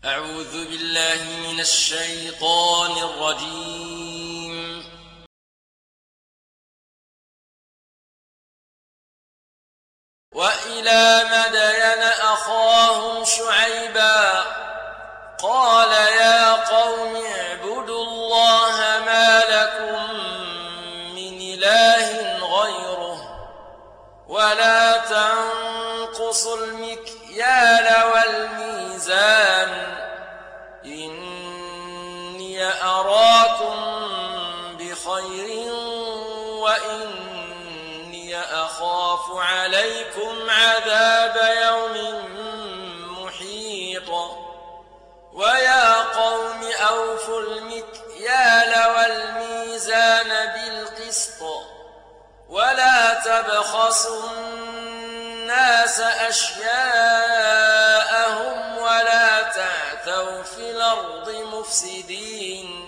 أعوذ بالله من الشيطان الرجيم. وإلى مدين أخاهم شعيبا قال يا قوم اعبدوا الله ما لكم من إله غيره ولا تنقصوا المكيال والميزان إني أراكم بخير وإني أخاف عليكم عذاب يوم محيط. ويا قوم أوفوا المكيال والميزان بالقسط ولا تبخسوا الناس أشياءهم ولا تعثوا في الأرض مفسدين.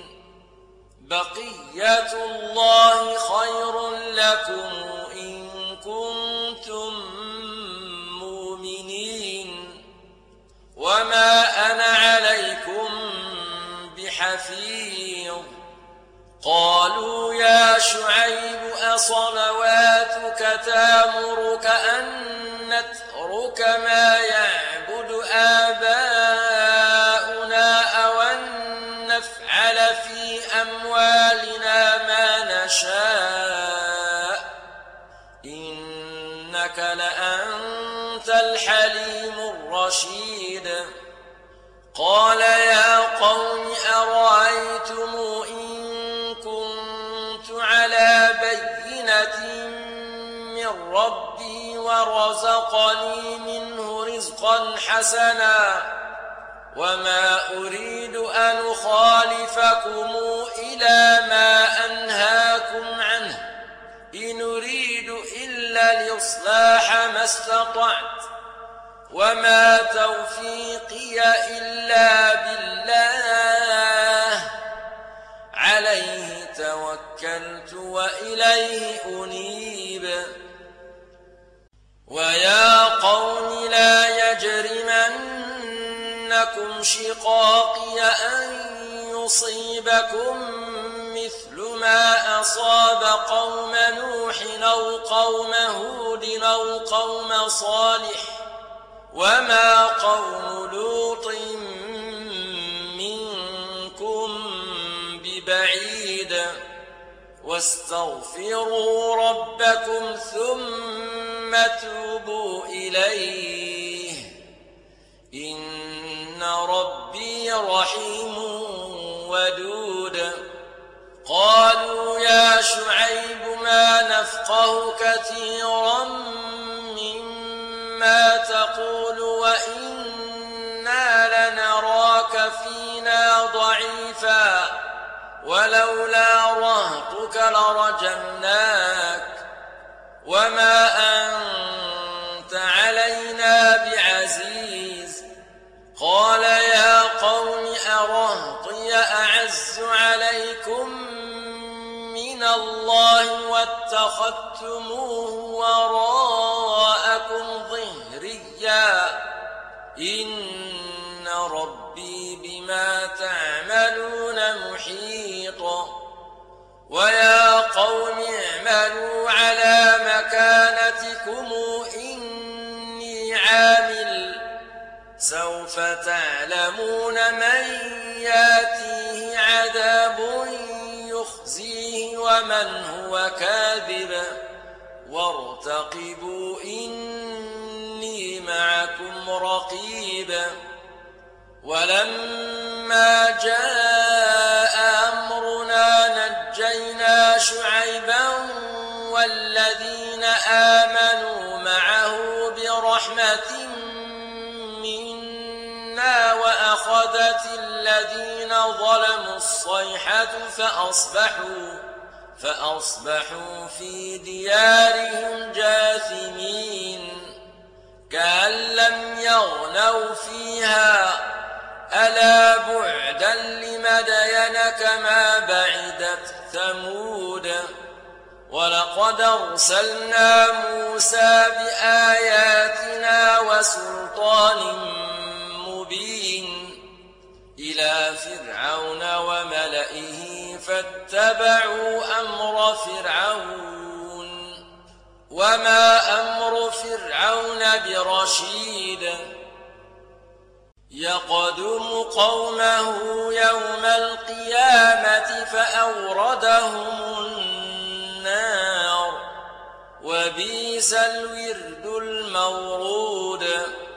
بقية الله خير لكم إن كنتم مؤمنين وما أنا عليكم بحفيظ. قالوا يا شعيب أصلواتك تأمرك أن نترك ما يعبد آباؤنا أو أن نفعل في أموالنا ما نشاء إنك لأنت الحليم الرشيد. قال يا قوم أرأيتم إن كنت على بينة من ربي ورزقني منه رزقا حسنا وما أريد أن أخالفكم إلى ما أنهاكم عنه إن أريد إلا الإصلاح ما استطعت وما توفيقي إلا بالله عليه توكلت وإليه أنيب. ويا قوم لا يجرمنكم شقاقي أن يصيبكم مثل ما أصاب قوم نوح أو قوم هود أو قوم صالح وما قوم لوط منكم ببعيد. واستغفروا ربكم ثم توبوا إليه إن ربي رحيم ودود. قالوا يا شعيب ما نفقه كثيرا مما تقول وإنا لنراك فينا ضعيفا ولولا رهطك لرجمناك وما أنت علينا بعزيز. قال يا قوم أرهطي أعز عليكم من الله واتخذتموه وراءكم ظهريا إن ربي بما تعملون محيط. ويا قوم اعملوا على مكانتكم إني عامل سوف تعلمون من ياتيه عذاب يخزيه ومن هو كاذب وارتقبوا إني معكم رقيب. ولما جاء أمرنا نجينا شعيبا والذين آمنوا معه برحمة منا وأخذت الذين ظلموا الصيحة فأصبحوا في ديارهم جاثمين كأن لم يغنوا فيها ألا بعدا لمدين كما بعدت ثمود. ولقد أرسلنا موسى بآياتنا وسلطان مبين إلى فرعون وملئه فاتبعوا أمر فرعون وما أمر فرعون برشيد يقدم قومه يوم القيامة فأوردهم النار وبئس الورد المورود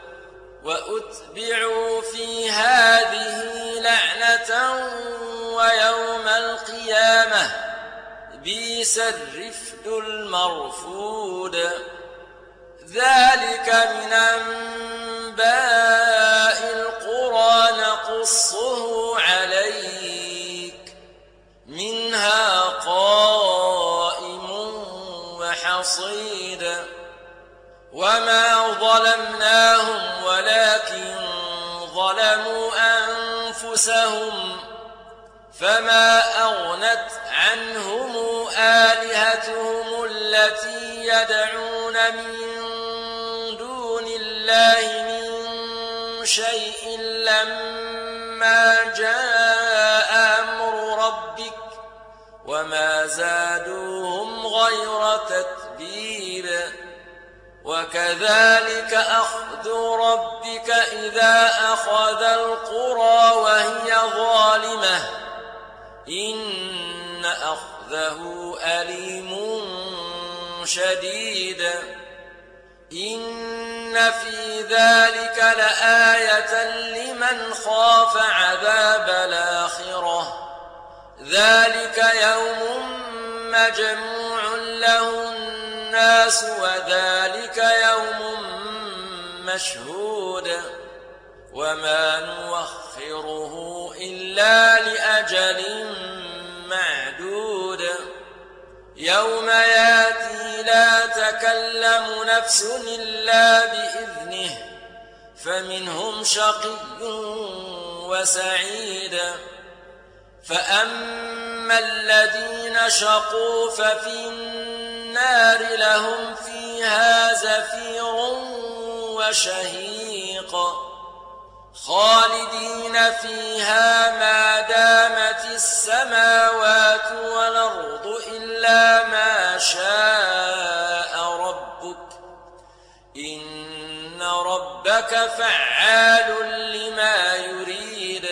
وأتبعوا في هذه لعنة ويوم القيامة بئس الرفد المرفود ذلك من أنباء القرى نقصه عليك منها قائم وحصيد وما ظلمناهم ولكن ظلموا أنفسهم فما أغنت عنهم آلهتهم التي يدعون من دون الله من شيء لما جاء أمر ربك وما زادوهم غير تتبيب وكذلك أخذ ربك إذا أخذ القرى وهي ظالمة إن أخذه أليم شديد إن في ذلك لآية لمن خاف عذاب الآخرة ذلك يوم مجموع له الناس وذلك يوم مشهود وما نوخره إلا لأجل معدود يوم ياتي لا تكلم نفس إلا بإذنه فمنهم شقي وسعيد فأما الذين شقوا ففي النار لهم فيها زفير وشهيق خالدين فيها ما دامت السماوات والأرض إلا ما شاء ربك إن ربك فعال لما يريد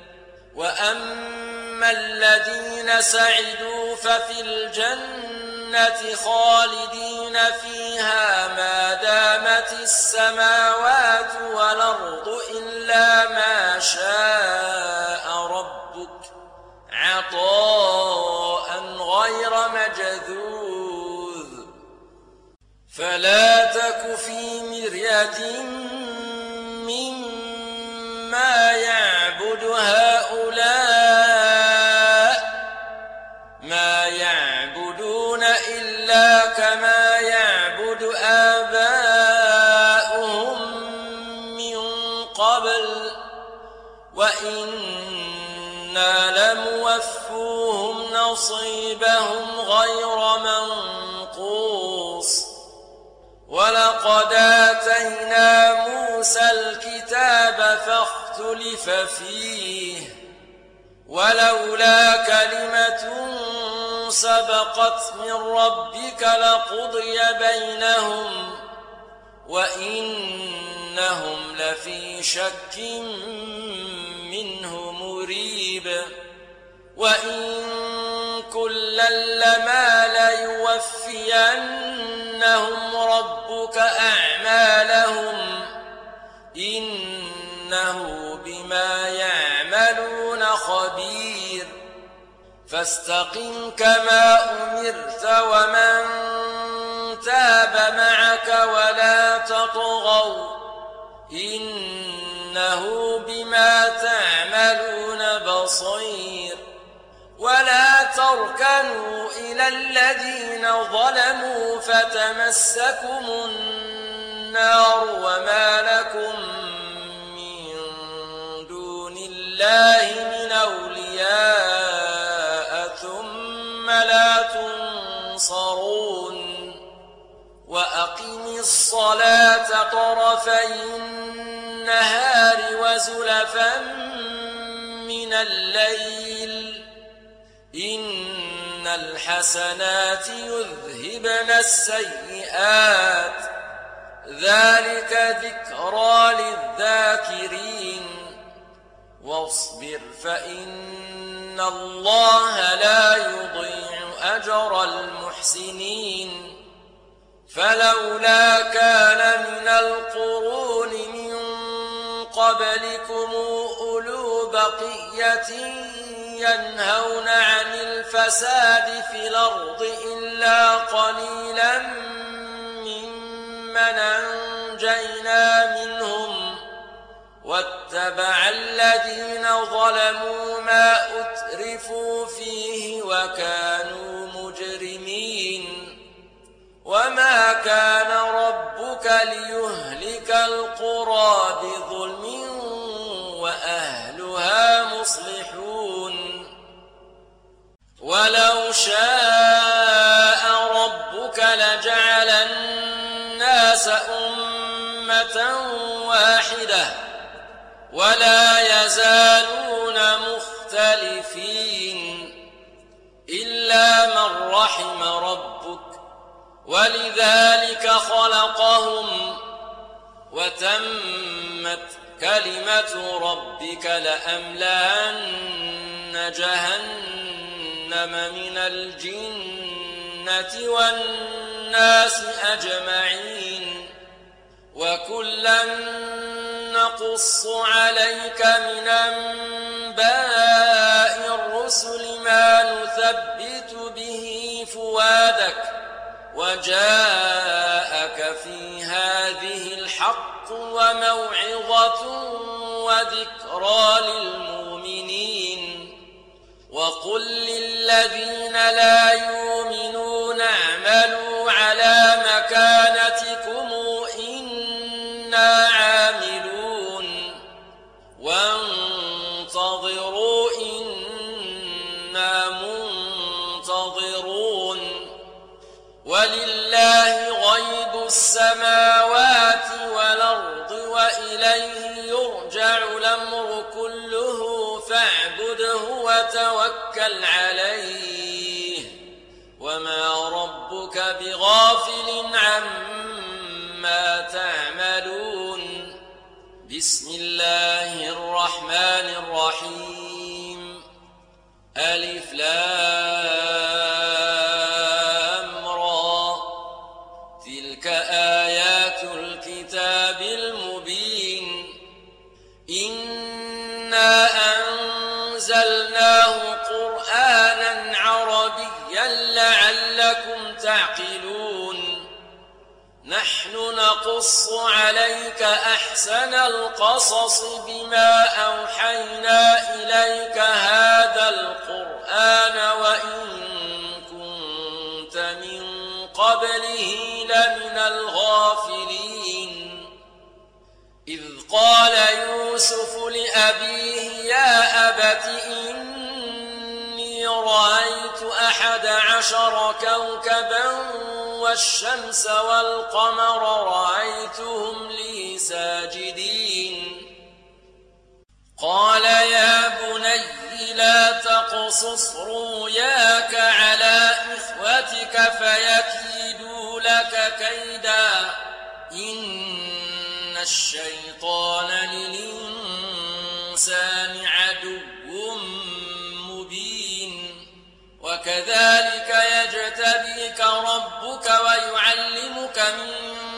وأما الذين سعدوا ففي الجنة خالدين فيها ما دامت السماوات والأرض إلا ما شاء ربك عطاء غير مجذوذ فلا تك في مرية مما يعبد هؤلاء ما يعبدون إلا كما يعبد آباؤهم من قبل وإنا لموفوهم نصيبهم غير منقوص ولقد آتينا موسى الكتاب فاختلف فيه ولولا كلمة سبقت من ربك لقضي بينهم وإنهم لفي شك منه مريب وإن كلا لما ليوفينهم ربك أعمالهم إنه بما يعملون خبير فاستقم كما أمرت ومن تاب معك ولا تطغوا إنه بما تعملون بصير ولا تركنوا إلى الذين ظلموا فتمسكم النار وما لكم من دون الله من أولياء ثم لا تنصرون وأقم الصلاة طرفي النهار وزلفا من الليل إن الحسنات يذهبن السيئات ذلك ذكرى للذاكرين واصبر فإن الله لا يضيع أجر المحسنين فلولا كان من القرون من قبلكم أولو بقية ينهون عن الفساد في الأرض إلا قليلا ممن أنجينا منهم واتبع الذين ظلموا ما أترفوا فيه وكانوا مجرمين وما كان ربك ليهلك القرى بظلم وأهلها مصلحون ولو شاء ربك لجعل الناس أمة واحدة ولا يزالون مختلفين إلا من رحم ربك ولذلك خلقهم وتمت كلمة ربك لأملأن جهنم من الجنة والناس أجمعين وكلا نقص عليك من أنباء الرسل ما نثبت به فؤادك وجاءك في هذه الحق وموعظة وذكرى للمؤمنين وقل للذين لا يؤمنون اعملوا على مكانتكم إنا عاملون وانتظروا إنا منتظرون ولله غيب السماوات والأرض وإليه يرجع الأمر كله فاعبده وتوكل عليه وما ربك بغافل عما تعملون بسم الله الرحمن الرحيم ألف لام را تلك آيات الكتاب المبين إنا أنزلناه قرآنا عربيا لعلكم تعقلون نحن نقص عليك أحسن القصص بما أوحينا إليك هذا القرآن وإن كنت من قبله لمن الغافلين إذ قال يوسف لأبيه يا أبت إني رأيت 11 كوكبا والشمس والقمر رأيتهم لي ساجدين قال يا بني لا تقصص رؤياك على إخوتك فيكيدوا لك كيدا إن الشيطان للإنسان عدو مبين وكذلك يجتبيك ربك ويعلمك من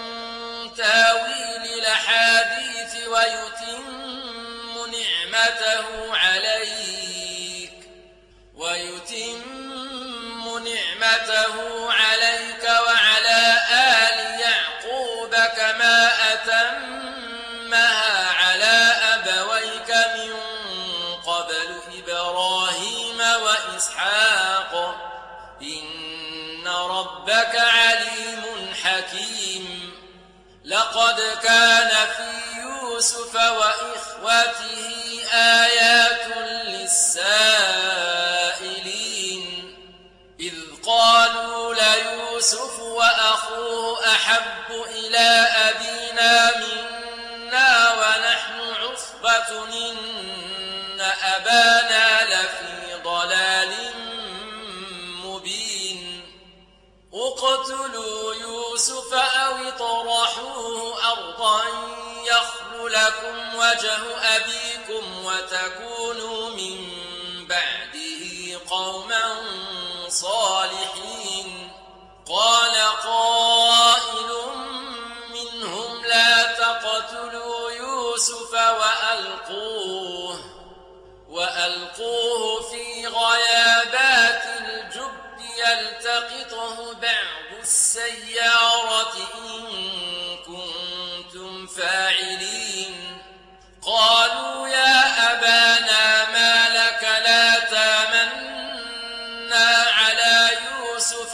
تاويل الأحاديث ويتم نعمته عليك وعلى آل يعقوب كما أتمها على أبويك من قبل إبراهيم وإسحاق إن ربك عليم حكيم لقد كان في يوسف وإخوته آيات للسائلين إذ قالوا ليوسف وأخوه أحب إلى أبينا منا ونحن عصبة إن أبانا تقتلوا يوسف أو اطرحوه أرضا يخل لكم وجه أبيكم وتكونوا من بعده قوما صالحين. قال قائل منهم لا تقتلوا يوسف وألقوه في غيابات الجب يلتقطه بعض السيارة إن كنتم فاعلين. قالوا يا أبانا ما لك لا تامنا على يوسف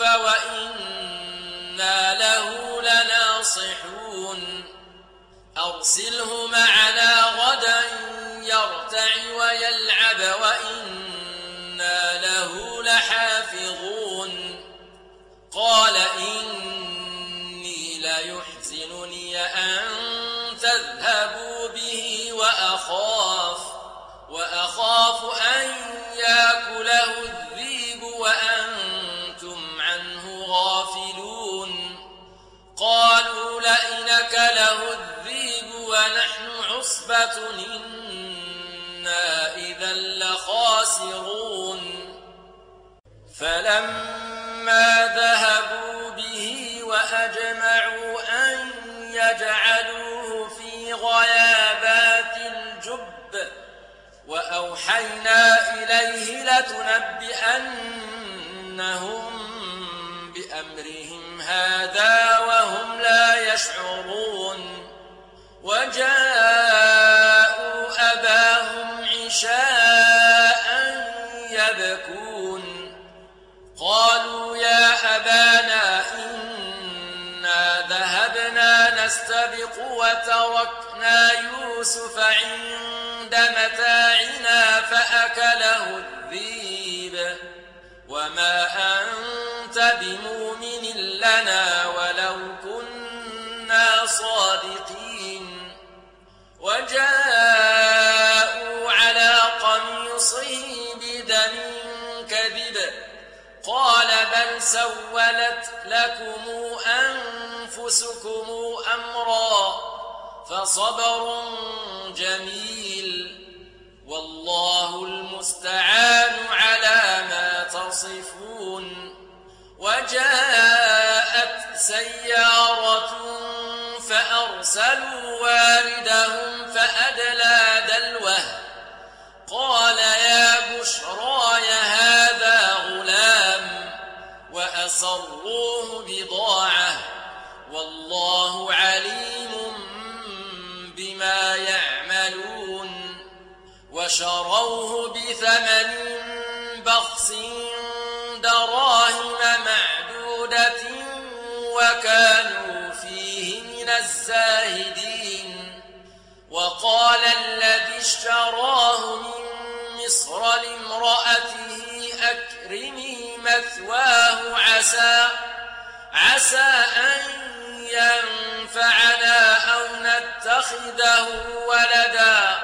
وإنا له لناصحون. أرسله معنا غدا يرتع ويلعب وإنا له لحافظون. قال إني ليحزنني أن تذهبوا به وأخاف أن يأكله الذئب وأنتم عنه غافلون. قالوا لئن أكله الذئب ونحن عصبة إنا إذا لخاسرون. فلما ذهبوا به وأجمعوا أن يجعلوه في غيابات الجب وأوحينا إليه لتنبئنهم بأمرهم هذا وهم لا يشعرون. وجاءوا أباهم عشاء يبكون. قالوا يا أبانا إنا ذهبنا نستبق وتركنا يوسف عند متاعنا فأكله الذئب وما أنت بمؤمن لنا ولو كنا صادقين. وجاءوا على قميصه بدم كذب قال بل سولت لكم أنفسكم أمرا فصبر جميل والله المستعان على ما تصفون. وجاءت سيارة فأرسلوا واردهم فأدلى دلوه قال يا بشراي هذا غلام وأسروه بضاعة والله عليم بما يعملون. وشروه بثمن بخس دراهم معدودة وكانوا فيه من الزاهدين. وقال الذي اشتراه من مصر لامرأته أكرمي مثواه عسى أن ينفعنا أو نتخذه ولدا.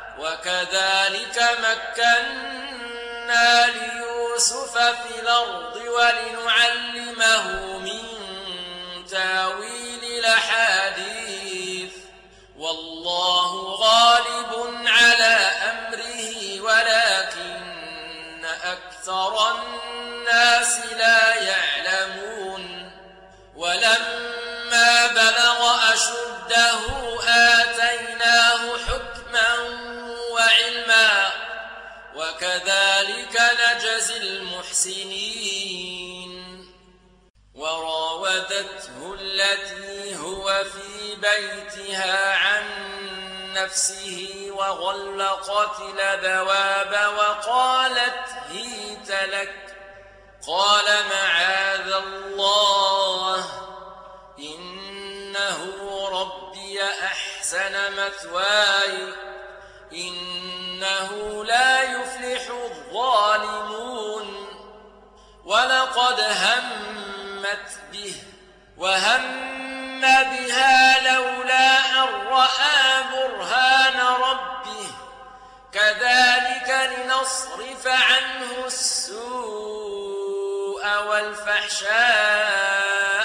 وكذلك مكنا ليوسف في الأرض ولنعلمه من تاويل الأحاديث والله غالب على أمره ولكن أكثر الناس لا يعلمون. ولما بلغ أشده آتيناه حكما وعلما وكذلك نجزي المحسنين. وراودته التي هو في بيتها عن نفسه وغلقت الأبواب وقالت هيت لك قال معاذ الله إنه ربي أحسن مثواي إنه لا يفلح الظالمون. ولقد همت به وهم بها لولا أن رأى برهان ربه كذلك لنصرف عنه السوء والفحشاء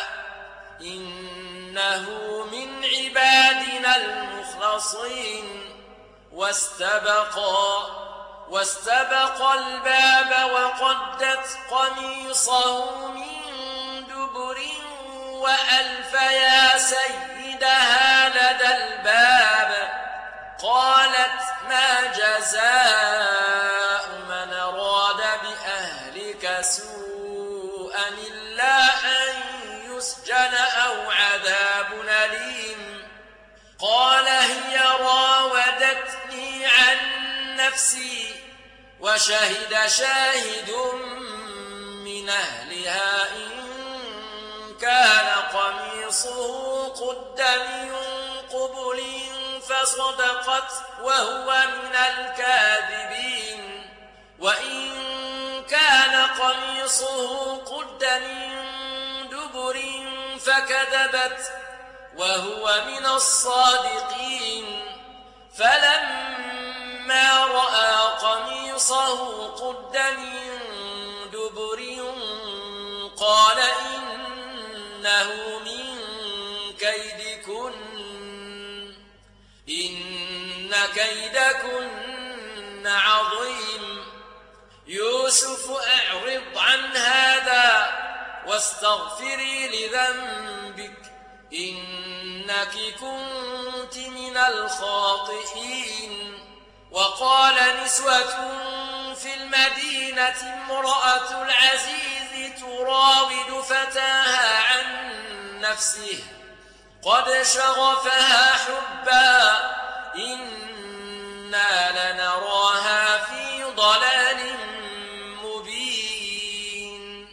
عبادنا المخلصين واستبقا الباب وقدت قميصه من دبر وألف يا سيدها لدى الباب قالت ما جزاء من أراد بأهلك سوءا إلا أن يسجن أو عذاب أليم قال هي راودتني عن نفسي وشهد شاهد من أهلها إن كان قميصه قد من قبل فصدقت وهو من الكاذبين وإن كان قميصه قد من دبر فكذبت وهو من الصادقين فلما رأى قميصه قد من دبر قال إنه من كيدكن إن كيدكن عظيم يوسف أعرض عن هذا واستغفري لذنبك إنك كنت من الخاطئين وقال نسوة في المدينة امرأة العزيز تراود فتاها عن نفسه قد شغفها حبا إنا لنراها في ضلال مبين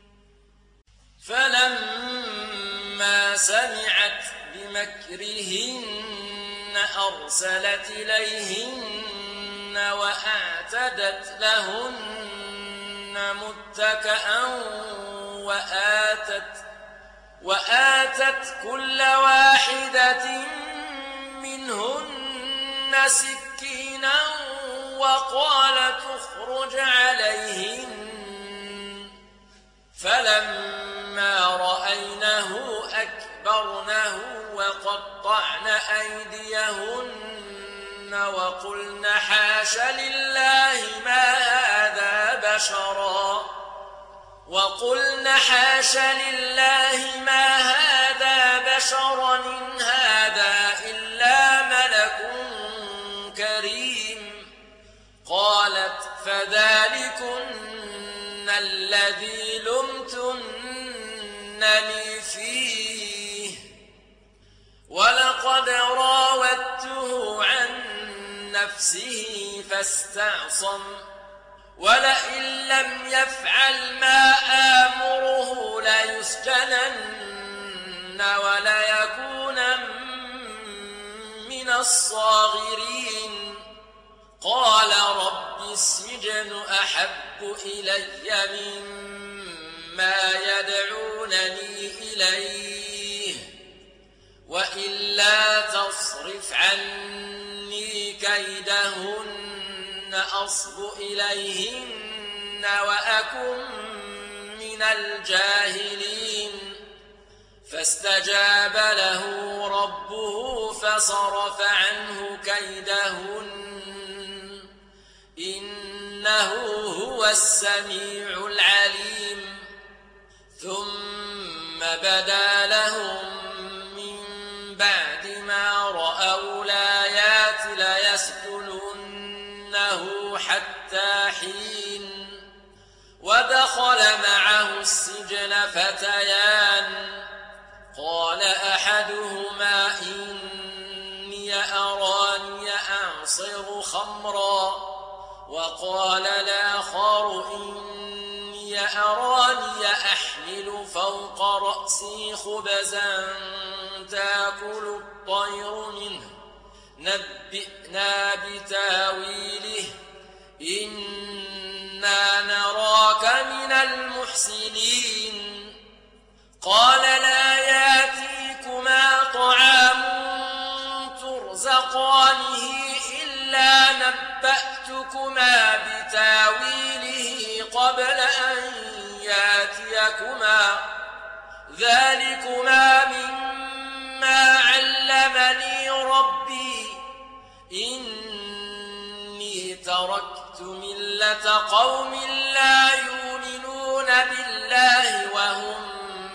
فلما سمعت بمكرهن أرسلت إليهن وأعتدت لهن متكئا وآتت كل واحدة منهن سكينا وقالت اخرج عليهن فلما رأينه أكبرنه وقطعن أيديهن وقلن حاش لله ما هذا بشرا إن هذا إلا ملك كريم قالت فذلكن الذي لمتنني فيه ولقد راودته عن نفسه فاستعصم ولئن لم يفعل ما آمره ليسجنن وليكون من الصاغرين قال رب السجن أحب إلي مما يدعونني إليه وإلا تصرف عني كيدهن أصب إليهن وأكن من الجاهلين فاستجاب له ربه فصرف عنه كيدهن إنه هو السميع العليم ثم بدا لهم من بعد ما رأوا الآيات ليسجننه حتى حين ودخل معه السجن فتيان قال أحدهما إني أراني أعصر خمرا وقال الآخر إني أراني أحمل فوق رأسي خبزا تأكل الطير منه نبئنا بتاويله إنا نراك من المحسنين قال لا يأتيكما طعام ترزقانه إلا نبأتكما بتاويله قبل أن يأتيكما ذلكما مما مما علمني ربي إني تركت ملة قوم لا يؤمنون بالله وهم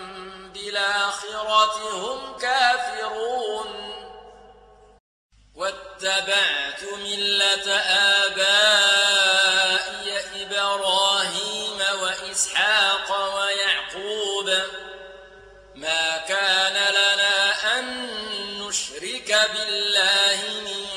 بالآخرة هم كافرون واتبعت ملة آبائي إبراهيم وإسحاق ويعقوب ما كان لنا أن نشرك بالله من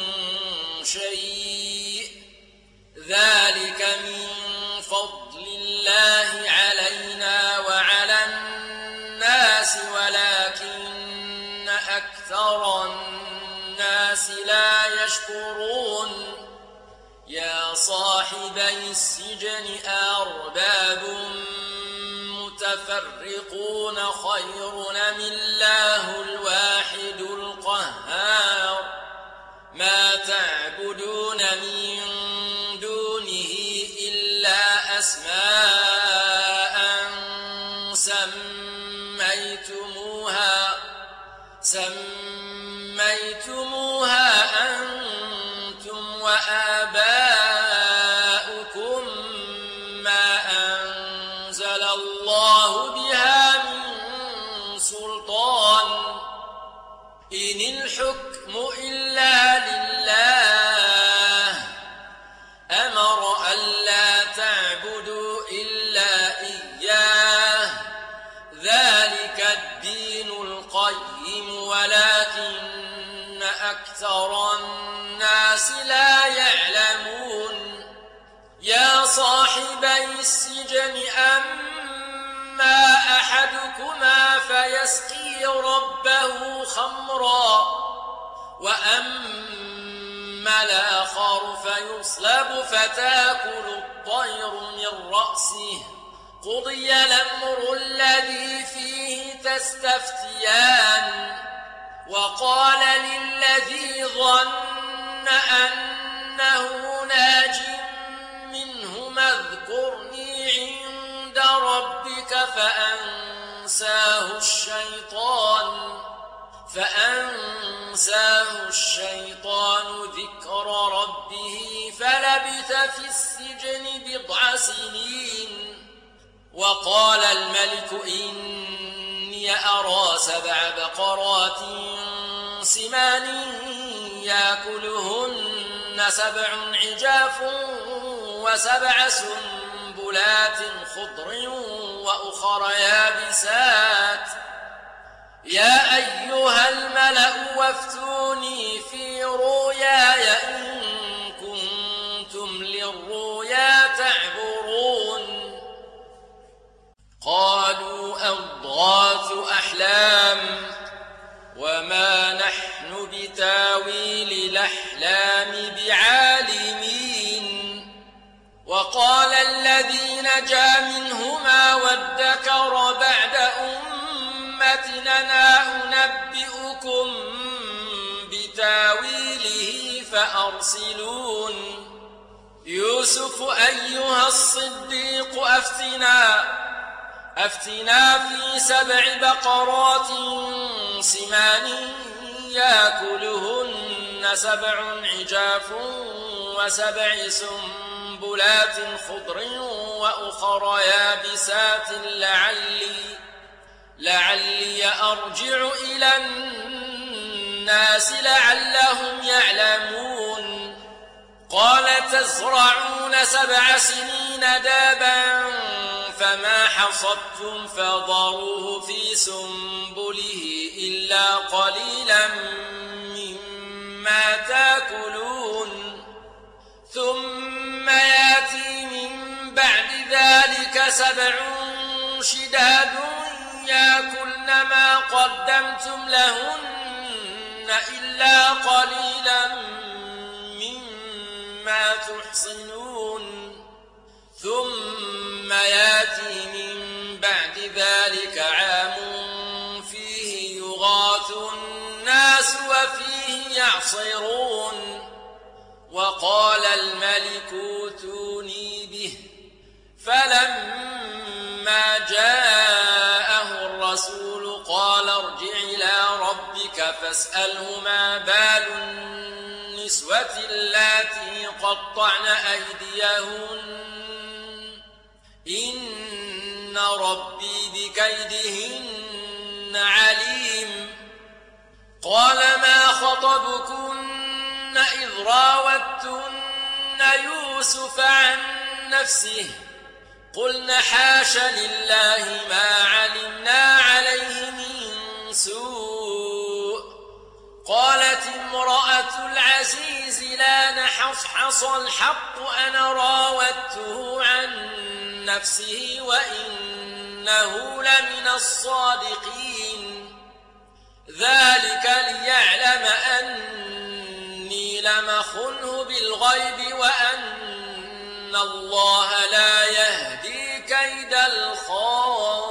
شيء ذلك من فضل الله علينا وعلى الناس ولكن أكثر الناس لا يشكرون يا صاحبي السجن أرباب متفرقون خير أم الله الواحد القهار ما تعبدون من دونه إلا أسماء سميتموها أنتم وآباؤكم ما أنزل الله بها من سلطان إن الحكم إلا لله أمر ألا تعبدوا إلا إياه ذلك الدين القيم ولكن أكثر الناس لا يعلمون يا صاحبي السجن أما أحدكما فيسقي ربه خمرا وأما الآخر فيصلب فتاكل الطير من رأسه قضي الأمر الذي فيه تستفتيان وقال للذي ظن أنه ناج منهما اذكرني عند ربك فأنساه الشيطان ذكر ربه فلبث في السجن 9 سنين وقال الملك إني أرى 7 بقرات سمان يأكلهن 7 عجاف و7 سنبلات خضر وأخر يابسات يا أيها الملأ وافتوني في رؤياي إن كنتم للرؤيا تعبرون قالوا أضغاث أحلام وما نحن بتاويل الأحلام بعالمين وقال الذي نجا منهما وادكر بعد أمتنا أنبئكم بتاويله فأرسلون يوسف أيها الصديق أفتنا في 7 بقرات سمان يأكلهن 7 عجاف و7 سنبلات خضر وأخر يابسات لعلي أرجع إلى الناس لعلهم يعلمون قال تزرعون 7 سنين دابا فما حصدتم فذروه في سنبله إلا قليلا مما تأكلون ثم يأتي من بعد ذلك 7 شداد يأكلن ما قدمتم لهن إلا قليلا مما تحصنون ثم يأتي من بعد ذلك عام فيه يغاث الناس وفيه يعصرون وقال الملك ائتوني به فلما جاءه الرسول قال ارجع إلى ربك فاسأله ما بال النسوة اللاتي قطعن أيديهن إن ربي بكيدهن عليم. قال ما خطبكن إذ راوتن يوسف عن نفسه قلن حاش لله ما علمنا عليه من سوء. قالت امرأة العزيز لا نحصحص الحق أنا راودته عن نفسه وإنه لمن الصادقين. ذلك ليعلم أني لم أخنه بالغيب وأن الله لا يهدي كيد الخائنين.